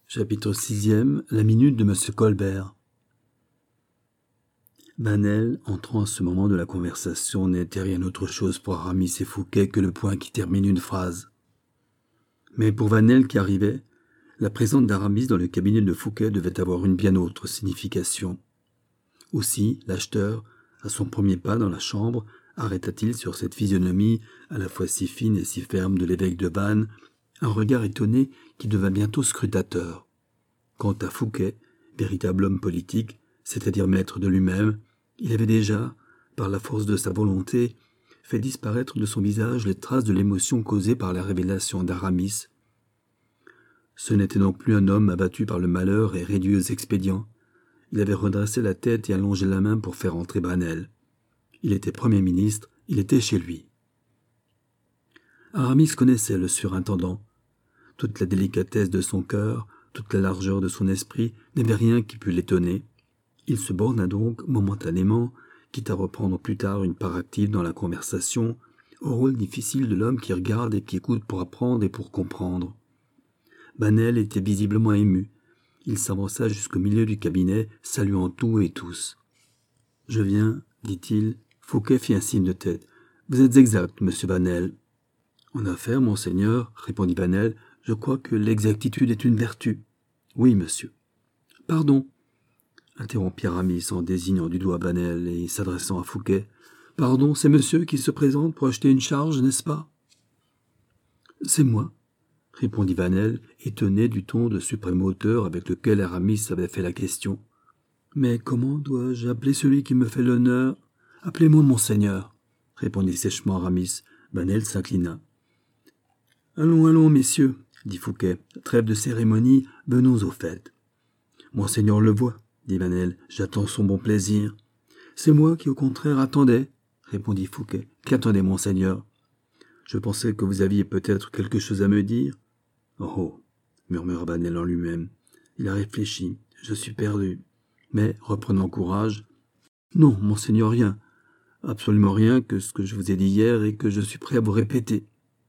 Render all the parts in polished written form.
Chapitre 6e. La minute de Monsieur Colbert. Banel, entrant à ce moment de la conversation, n'était rien autre chose pour Aramis et Fouquet que le point qui termine une phrase. Mais pour Banel qui arrivait, la présence d'Aramis dans le cabinet de Fouquet devait avoir une bien autre signification. Aussi, l'acheteur, à son premier pas dans la chambre, arrêta-t-il sur cette physionomie à la fois si fine et si ferme de l'évêque de Vannes un regard étonné qui devint bientôt scrutateur. Quant à Fouquet, véritable homme politique, c'est-à-dire maître de lui-même, il avait déjà, par la force de sa volonté, fait disparaître de son visage les traces de l'émotion causée par la révélation d'Aramis. Ce n'était donc plus un homme abattu par le malheur et réduit aux expédients. Il avait redressé la tête et allongé la main pour faire entrer Banel. Il était Premier ministre, il était chez lui. Aramis connaissait le surintendant. Toute la délicatesse de son cœur, toute la largeur de son esprit n'avait rien qui pût l'étonner. Il se borna donc, momentanément, quitte à reprendre plus tard une part active dans la conversation, au rôle difficile de l'homme qui regarde et qui écoute pour apprendre et pour comprendre. Banel était visiblement ému. Il s'avança jusqu'au milieu du cabinet, saluant tout et tous. « Je viens, dit-il. » Fouquet fit un signe de tête. « Vous êtes exact, monsieur Banel. »« En affaires, monseigneur, répondit Banel, je crois que l'exactitude est une vertu. »« Oui, monsieur. »« Pardon, interrompit Aramis en désignant du doigt Banel et s'adressant à Fouquet. « Pardon, c'est monsieur qui se présente pour acheter une charge, n'est-ce pas ?»« C'est moi, » répondit Banel, étonné du ton de suprême hauteur avec lequel Aramis avait fait la question. « Mais comment dois-je appeler celui qui me fait l'honneur ?»« Appelez-moi monseigneur, » répondit sèchement Aramis. Banel s'inclina. « Allons, messieurs, » dit Fouquet. « Trêve de cérémonie, venons au fait. »« Monseigneur le voit, » dit Banel. « J'attends son bon plaisir. »« C'est moi qui, au contraire, attendais, » répondit Fouquet. « Qu'attendez, monseigneur ? Je pensais que vous aviez peut-être quelque chose à me dire. »« Oh !» murmura Banel en lui-même. Il a réfléchi. « Je suis perdu. » Mais, reprenant courage, « Non, monseigneur, rien. Absolument rien que ce que je vous ai dit hier et que je suis prêt à vous répéter. »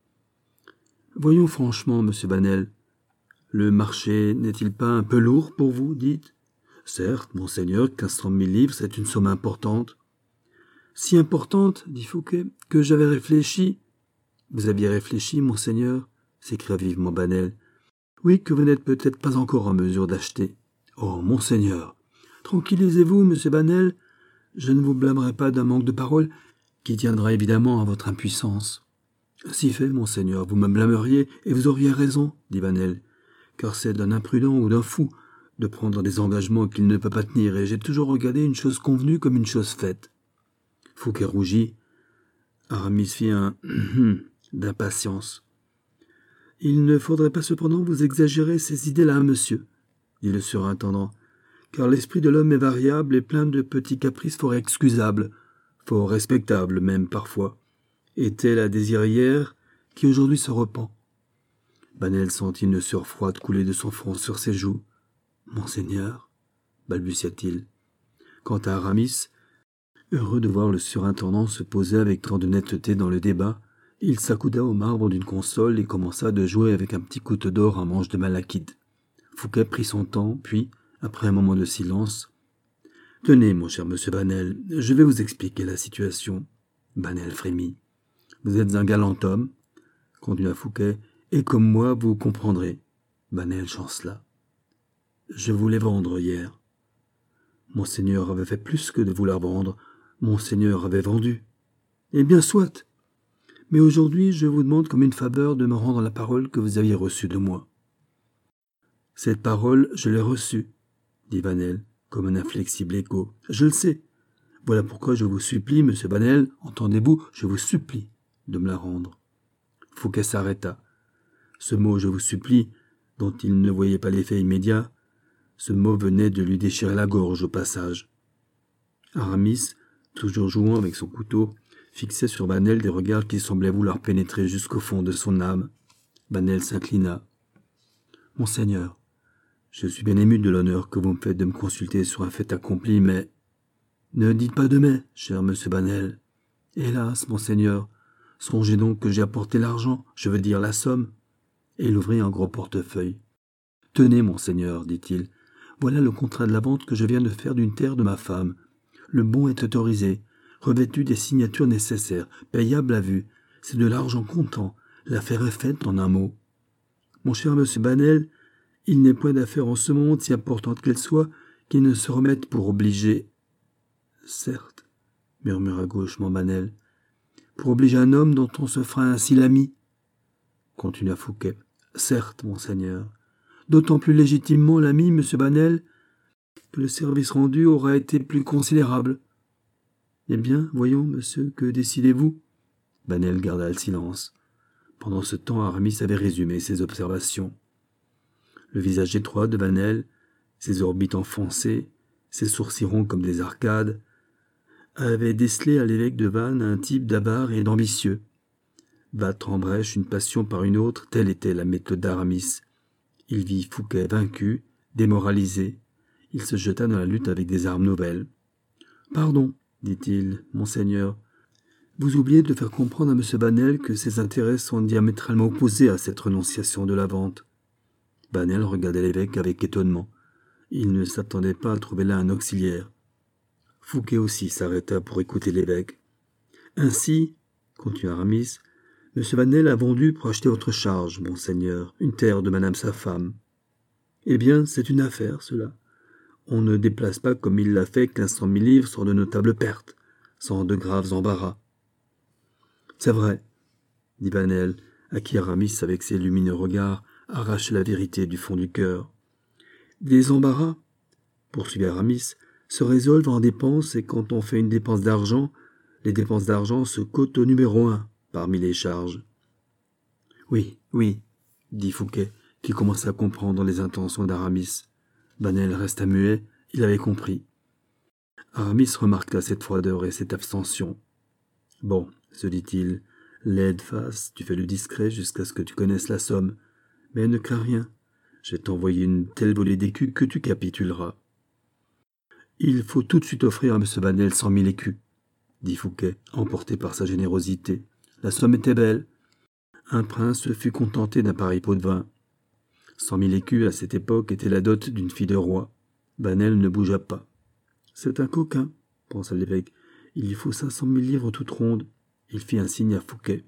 Voyons franchement, monsieur Banel, le marché n'est-il pas un peu lourd pour vous, dites ? Certes, monseigneur, 1500 000 livres, c'est une somme importante. Si importante, dit Fouquet, que j'avais réfléchi. Vous aviez réfléchi, monseigneur ? S'écria vivement Banel. Oui, que vous n'êtes peut-être pas encore en mesure d'acheter. Oh, monseigneur, tranquillisez-vous, monsieur Banel. Je ne vous blâmerai pas d'un manque de parole qui tiendra évidemment à votre impuissance. Si fait, monseigneur, vous me blâmeriez, et vous auriez raison, dit Banel, car c'est d'un imprudent ou d'un fou de prendre des engagements qu'il ne peut pas tenir, et j'ai toujours regardé une chose convenue comme une chose faite. Fouquet rougit. Aramis fit un d'impatience. « Il ne faudrait pas cependant vous exagérer ces idées-là, monsieur, dit le surintendant, car l'esprit de l'homme est variable et plein de petits caprices fort excusables, fort respectables même parfois. Était la désirière qui aujourd'hui se repent. » Banel sentit une sueur froide couler de son front sur ses joues. « Monseigneur, » balbutia-t-il. Quant à Aramis, heureux de voir le surintendant se poser avec tant de netteté dans le débat, il s'accouda au marbre d'une console et commença de jouer avec un petit couteau d'or en manche de malachite. Fouquet prit son temps, puis, après un moment de silence, « Tenez, mon cher monsieur Banel, je vais vous expliquer la situation. » Banel frémit. « Vous êtes un galant homme, » continua Fouquet, « et comme moi, vous comprendrez. » Banel chancela. « Je voulais vendre hier. » Monseigneur avait fait plus que de vouloir vendre. Monseigneur avait vendu. « Eh bien, soit. Mais aujourd'hui, je vous demande comme une faveur de me rendre la parole que vous aviez reçue de moi. » « Cette parole, je l'ai reçue, » dit Banel, comme un inflexible écho. « Je le sais. Voilà pourquoi je vous supplie, monsieur Banel, entendez-vous, je vous supplie de me la rendre. » Fouquet s'arrêta. Ce mot « je vous supplie », dont il ne voyait pas l'effet immédiat, ce mot venait de lui déchirer la gorge au passage. Aramis, toujours jouant avec son couteau, fixait sur Banel des regards qui semblaient vouloir pénétrer jusqu'au fond de son âme. Banel s'inclina. « Monseigneur, je suis bien ému de l'honneur que vous me faites de me consulter sur un fait accompli, mais... » « Ne dites pas de mais, cher monsieur Banel. Hélas, monseigneur, songez donc que j'ai apporté l'argent, je veux dire la somme. » Et il ouvrit un gros portefeuille. « Tenez, monseigneur, dit-il, voilà le contrat de la vente que je viens de faire d'une terre de ma femme. Le bon est autorisé, revêtu des signatures nécessaires, payable à vue. C'est de l'argent comptant. L'affaire est faite en un mot. Mon cher monsieur Banel, il n'est point d'affaire en ce monde, si importante qu'elle soit, qui ne se remette pour obliger. Certes, murmura gauchement Banel, pour obliger un homme dont on se fera ainsi l'ami, continua Fouquet. Certes, monseigneur, d'autant plus légitimement l'ami, monsieur Banel, que le service rendu aura été plus considérable. Eh bien, voyons, monsieur, que décidez-vous? Banel garda le silence. Pendant ce temps, Aramis avait résumé ses observations. Le visage étroit de Banel, ses orbites enfoncées, ses sourcils ronds comme des arcades, avait décelé à l'évêque de Vannes un type d'avare et d'ambitieux. Battre en brèche une passion par une autre, telle était la méthode d'Aramis. Il vit Fouquet vaincu, démoralisé. Il se jeta dans la lutte avec des armes nouvelles. « Pardon, dit-il, monseigneur, vous oubliez de faire comprendre à M. Banel que ses intérêts sont diamétralement opposés à cette renonciation de la vente. » Banel regardait l'évêque avec étonnement. Il ne s'attendait pas à trouver là un auxiliaire. Fouquet aussi s'arrêta pour écouter l'évêque. « Ainsi, continua Aramis, M. Banel a vendu pour acheter votre charge, monseigneur, une terre de madame sa femme. Eh bien, c'est une affaire, cela. On ne déplace pas comme il l'a fait 1500 000 livres sans de notables pertes, sans de graves embarras. »« C'est vrai, dit Banel, à qui Aramis, avec ses lumineux regards, arrache la vérité du fond du cœur. Des embarras, poursuivit Aramis, se résolvent en dépenses, et quand on fait une dépense d'argent, les dépenses d'argent se cotent au numéro 1 parmi les charges. Oui, oui, dit Fouquet, qui commençait à comprendre les intentions d'Aramis. Banel resta muet, il avait compris. Aramis remarqua cette froideur et cette abstention. « Bon, se dit-il, laide face, tu fais le discret jusqu'à ce que tu connaisses la somme. Mais ne crains rien, je vais t'envoyer une telle volée d'écus que tu capituleras. »« Il faut tout de suite offrir à M. Banel 100 000 écus, dit Fouquet, emporté par sa générosité. La somme était belle. Un prince se fut contenté d'un pareil pot de vin. 100 000 écus, à cette époque, était la dot d'une fille de roi. Banel ne bougea pas. « C'est un coquin, pensa l'évêque. Il lui faut 500 000 livres toutes rondes. » Il fit un signe à Fouquet.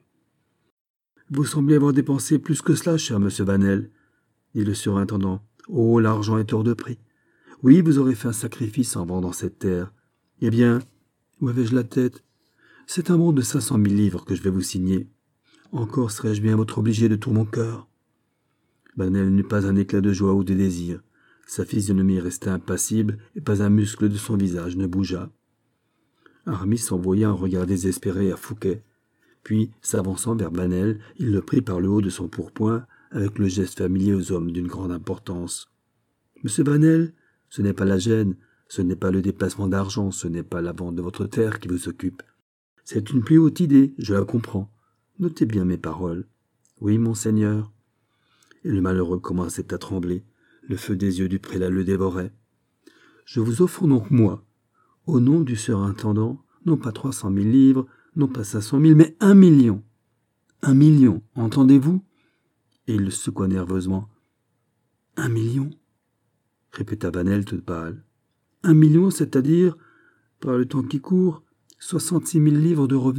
« Vous semblez avoir dépensé plus que cela, cher monsieur Banel, dit le surintendant. « Oh, l'argent est hors de prix. Oui, vous aurez fait un sacrifice en vendant cette terre. Eh bien, où avais-je la tête? C'est un bon de 500 000 livres que je vais vous signer. Encore serais-je bien votre obligé de tout mon cœur. » Banel n'eut pas un éclat de joie ou de désir. Sa physionomie resta impassible et pas un muscle de son visage ne bougea. Aramis envoya un regard désespéré à Fouquet. Puis, s'avançant vers Banel, il le prit par le haut de son pourpoint avec le geste familier aux hommes d'une grande importance. « Monsieur Banel, ce n'est pas la gêne, ce n'est pas le déplacement d'argent, ce n'est pas la vente de votre terre qui vous occupe. C'est une plus haute idée, je la comprends. Notez bien mes paroles. Oui, monseigneur. » Et le malheureux commençait à trembler. Le feu des yeux du prélat le dévorait. « Je vous offre donc moi, au nom du surintendant, non pas 300 000 livres, non pas 500 000, mais 1 million. 1 million, entendez-vous » Et il le secoua nerveusement. « 1 million » répéta Banel tout pâle. « 1 million, c'est-à-dire, par le temps qui court, 66 000 livres de revenus. »«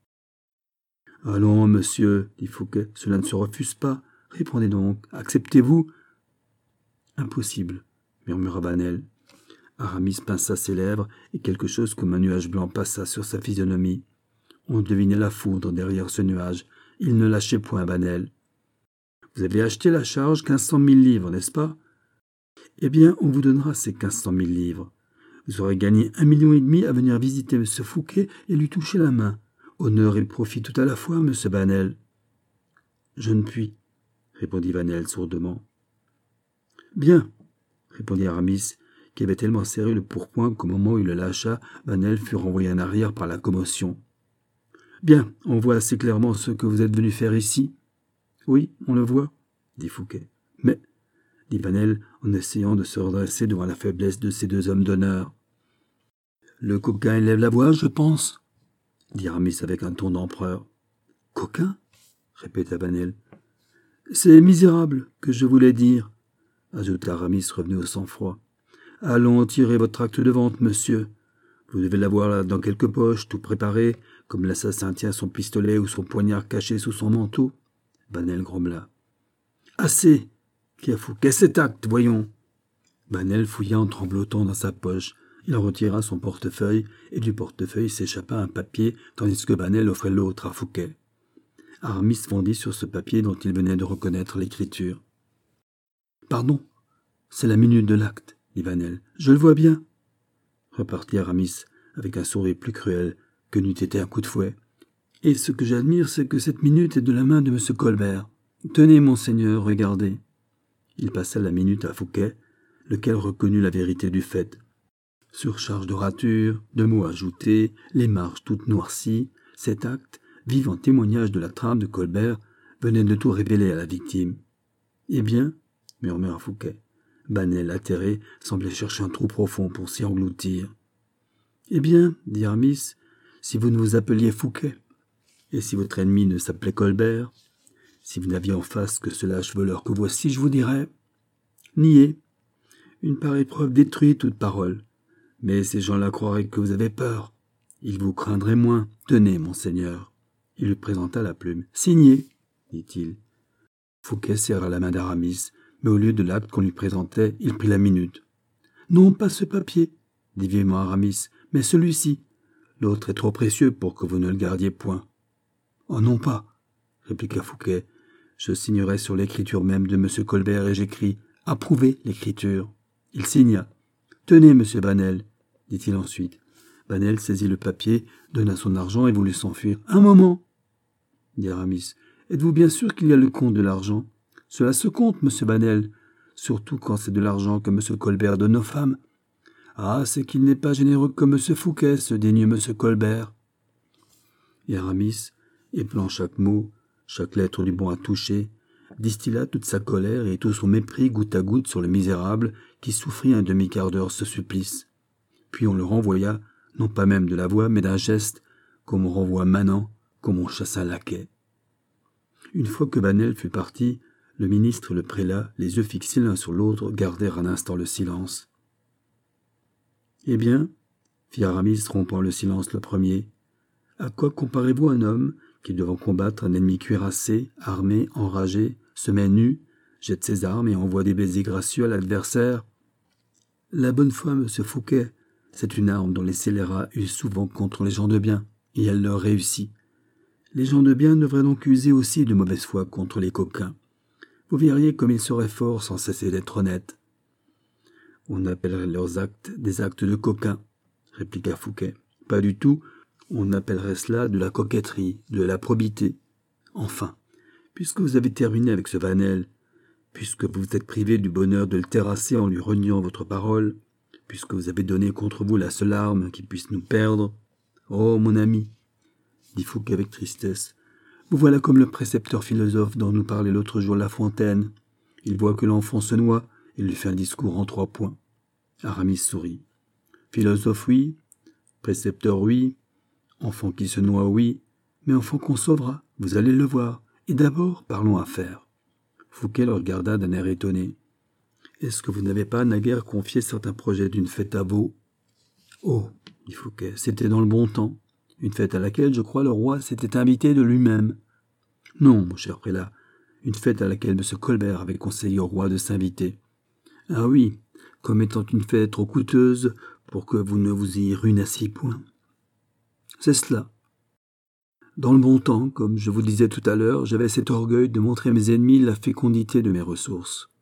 Allons, monsieur, dit Fouquet, cela ne se refuse pas. Répondez donc, acceptez-vous » Impossible, murmura Banel. Aramis pinça ses lèvres et quelque chose comme un nuage blanc passa sur sa physionomie. On devinait la foudre derrière ce nuage. Il ne lâchait point Banel. « Vous avez acheté la charge 1500 000 livres, n'est-ce pas ? Eh bien, on vous donnera ces 1500 000 livres. Vous aurez gagné 1,5 million à venir visiter M. Fouquet et lui toucher la main. Honneur et profit tout à la fois, M. Banel. »« Je ne puis, » répondit Banel sourdement. « Bien, » répondit Aramis, qui avait tellement serré le pourpoint qu'au moment où il le lâcha, Banel fut renvoyé en arrière par la commotion. « Bien, on voit assez clairement ce que vous êtes venu faire ici. »« Oui, on le voit, » dit Fouquet. « Mais, » dit Banel, en essayant de se redresser devant la faiblesse de ces deux hommes d'honneur. « Le coquin élève la voix, je pense, » dit Aramis avec un ton d'empereur. « Coquin » répéta Banel. « C'est misérable que je voulais dire. ajouta Aramis revenu au sang-froid. « Allons, tirez votre acte de vente, monsieur. Vous devez l'avoir là dans quelque poche, tout préparé, comme l'assassin tient son pistolet ou son poignard caché sous son manteau. » Banel grommela. « Assez ! Qui a Fouquet cet acte, voyons !» Banel fouilla en tremblotant dans sa poche. Il en retira son portefeuille, et du portefeuille s'échappa un papier, tandis que Banel offrait l'autre à Fouquet. Aramis fondit sur ce papier dont il venait de reconnaître l'écriture. « Pardon, c'est la minute de l'acte, dit Banel. « Je le vois bien. » Repartit Aramis, avec un sourire plus cruel que n'eût été un coup de fouet. « Et ce que j'admire, c'est que cette minute est de la main de M. Colbert. Tenez, monseigneur, regardez. » Il passa la minute à Fouquet, lequel reconnut la vérité du fait. Surcharge de ratures, de mots ajoutés, les marges toutes noircies, cet acte, vivant témoignage de la trame de Colbert, venait de tout révéler à la victime. « Eh bien ?» murmura Fouquet. Banel, atterré, semblait chercher un trou profond pour s'y engloutir. « Eh bien, dit Aramis, si vous ne vous appeliez Fouquet, et si votre ennemi ne s'appelait Colbert, si vous n'aviez en face que ce lâche voleur que voici, je vous dirais, niez. Une pareille preuve détruit toute parole. Mais ces gens-là croiraient que vous avez peur. Ils vous craindraient moins. Tenez, monseigneur. » Il lui présenta la plume. « Signez, dit-il. » Fouquet serra la main d'Aramis, mais au lieu de l'acte qu'on lui présentait, il prit la minute. « Non, pas ce papier, dit vivement Aramis, mais celui-ci. L'autre est trop précieux pour que vous ne le gardiez point. »« Oh non pas, répliqua Fouquet. Je signerai sur l'écriture même de M. Colbert et j'écris « Approuvez l'écriture ». Il signa. « Tenez, monsieur Banel, dit-il ensuite. Banel saisit le papier, donna son argent et voulut s'enfuir. « Un moment, dit Aramis. Êtes-vous bien sûr qu'il y a le compte de l'argent ? Cela se compte, monsieur Banel, surtout quand c'est de l'argent que monsieur Colbert donne aux femmes. Ah, c'est qu'il n'est pas généreux comme monsieur Fouquet, ce digne monsieur Colbert. » Et Aramis, épelant chaque mot, chaque lettre du bon à toucher, distilla toute sa colère et tout son mépris goutte à goutte sur le misérable qui souffrit un demi-quart d'heure ce supplice. Puis on le renvoya, non pas même de la voix, mais d'un geste, comme on renvoie manant, comme on chasse un laquais. Une fois que Banel fut parti, le ministre et le prélat, les yeux fixés l'un sur l'autre, gardèrent un instant le silence. « Eh bien, fit Aramis, rompant le silence le premier, à quoi comparez-vous un homme qui, devant combattre un ennemi cuirassé, armé, enragé, se met nu, jette ses armes et envoie des baisers gracieux à l'adversaire ? La bonne foi, monsieur Fouquet, c'est une arme dont les scélérats usent souvent contre les gens de bien, et elle leur réussit. Les gens de bien devraient donc user aussi de mauvaise foi contre les coquins. Vous verriez comme ils seraient forts sans cesser d'être honnêtes. » « On appellerait leurs actes des actes de coquins, » répliqua Fouquet. « Pas du tout, on appellerait cela de la coquetterie, de la probité. Enfin, puisque vous avez terminé avec ce Vanel, puisque vous vous êtes privé du bonheur de le terrasser en lui reniant votre parole, puisque vous avez donné contre vous la seule arme qui puisse nous perdre, oh, mon ami, dit Fouquet avec tristesse, vous voilà comme le précepteur philosophe dont nous parlait l'autre jour La Fontaine. Il voit que l'enfant se noie et lui fait un discours en 3 points. Aramis sourit. Philosophe, oui. Précepteur, oui. Enfant qui se noie, oui. Mais enfant qu'on sauvera, vous allez le voir. Et d'abord, parlons affaires. Fouquet le regarda d'un air étonné. Est-ce que vous n'avez pas naguère confié certains projets d'une fête à Vaux ? Oh, dit Fouquet, c'était dans le bon temps. Une fête à laquelle, je crois, le roi s'était invité de lui-même. Non, mon cher prélat, une fête à laquelle M. Colbert avait conseillé au roi de s'inviter. Ah oui, comme étant une fête trop coûteuse pour que vous ne vous y ruinassiez point. C'est cela. Dans le bon temps, comme je vous disais tout à l'heure, j'avais cet orgueil de montrer à mes ennemis la fécondité de mes ressources.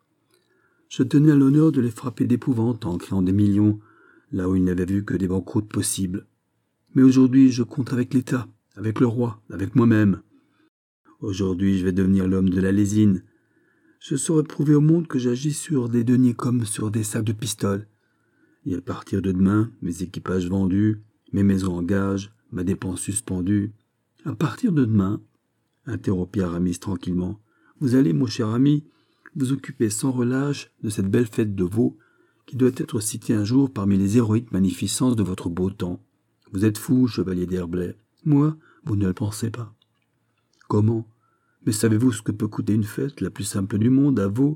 Je tenais à l'honneur de les frapper d'épouvante en créant des millions, là où ils n'avaient vu que des banqueroutes possibles. Mais aujourd'hui, je compte avec l'État, avec le roi, avec moi-même. Aujourd'hui, je vais devenir l'homme de la lésine. Je saurai prouver au monde que j'agis sur des deniers comme sur des sacs de pistoles. Et à partir de demain, mes équipages vendus, mes maisons en gage, ma dépense suspendue. À partir de demain, interrompit Aramis tranquillement, vous allez, mon cher ami, vous occuper sans relâche de cette belle fête de Vaux qui doit être citée un jour parmi les héroïques magnificences de votre beau temps. Vous êtes fou, chevalier d'Herblay. Moi, vous ne le pensez pas. Comment ? Mais savez-vous ce que peut coûter une fête, la plus simple du monde, à Vaux,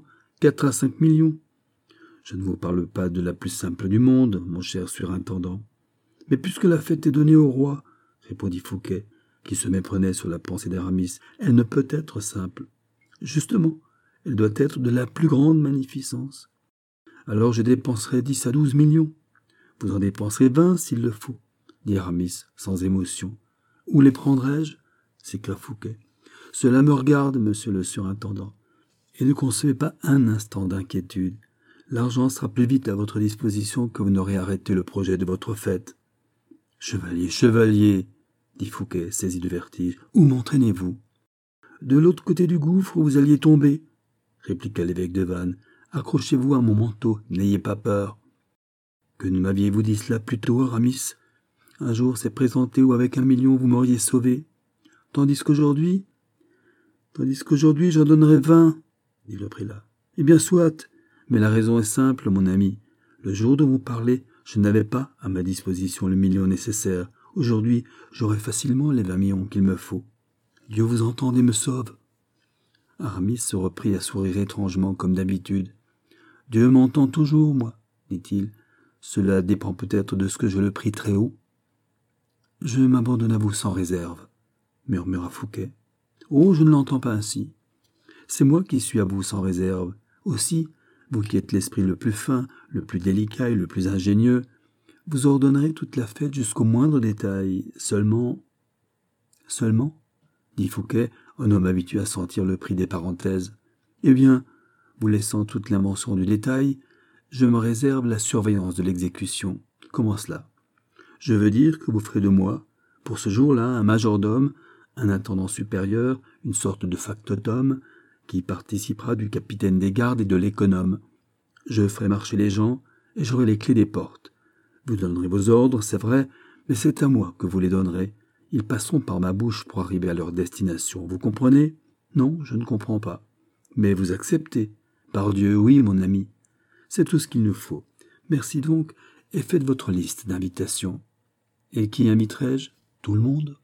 4 à 5 millions. Je ne vous parle pas de la plus simple du monde, mon cher surintendant. Mais puisque la fête est donnée au roi, répondit Fouquet, qui se méprenait sur la pensée d'Aramis, elle ne peut être simple. Justement, elle doit être de la plus grande magnificence. Alors je dépenserai 10 à 12 millions. Vous en dépenserez 20 s'il le faut, dit Aramis sans émotion. Où les prendrai-je? S'écria Fouquet. Cela me regarde, monsieur le surintendant. Et ne concevez pas un instant d'inquiétude. L'argent sera plus vite à votre disposition que vous n'aurez arrêté le projet de votre fête. Chevalier, chevalier, dit Fouquet, saisi de vertige, où m'entraînez-vous? De l'autre côté du gouffre où vous alliez tomber, répliqua l'évêque de Vannes. Accrochez-vous à mon manteau, n'ayez pas peur. Que ne m'aviez-vous dit cela plus tôt, Aramis? Un jour s'est présenté où avec 1 million vous m'auriez sauvé. Tandis qu'aujourd'hui, j'en donnerais 20, dit le prélat. Eh bien, soit, mais la raison est simple, mon ami. Le jour dont vous parlez, je n'avais pas à ma disposition le million nécessaire. Aujourd'hui, j'aurai facilement les 20 millions qu'il me faut. Dieu vous entende et me sauve. Aramis se reprit à sourire étrangement comme d'habitude. Dieu m'entend toujours, moi, dit-il. Cela dépend peut-être de ce que je le prie très haut. Je m'abandonne à vous sans réserve, murmura Fouquet. Oh, je ne l'entends pas ainsi. C'est moi qui suis à vous sans réserve. Aussi, vous qui êtes l'esprit le plus fin, le plus délicat et le plus ingénieux, vous ordonnerez toute la fête jusqu'au moindre détail. Seulement, dit Fouquet, un homme habitué à sentir le prix des parenthèses. Eh bien, vous laissant toute l'invention du détail, je me réserve la surveillance de l'exécution. Comment cela? Je veux dire que vous ferez de moi, pour ce jour-là, un majordome, un intendant supérieur, une sorte de factotum, qui participera du capitaine des gardes et de l'économe. Je ferai marcher les gens, et j'aurai les clés des portes. Vous donnerez vos ordres, c'est vrai, mais c'est à moi que vous les donnerez. Ils passeront par ma bouche pour arriver à leur destination. Vous comprenez? Non, je ne comprends pas. Mais vous acceptez? Par Dieu, oui, mon ami. C'est tout ce qu'il nous faut. Merci donc, et faites votre liste d'invitations. Et qui inviterai-je? Tout le monde?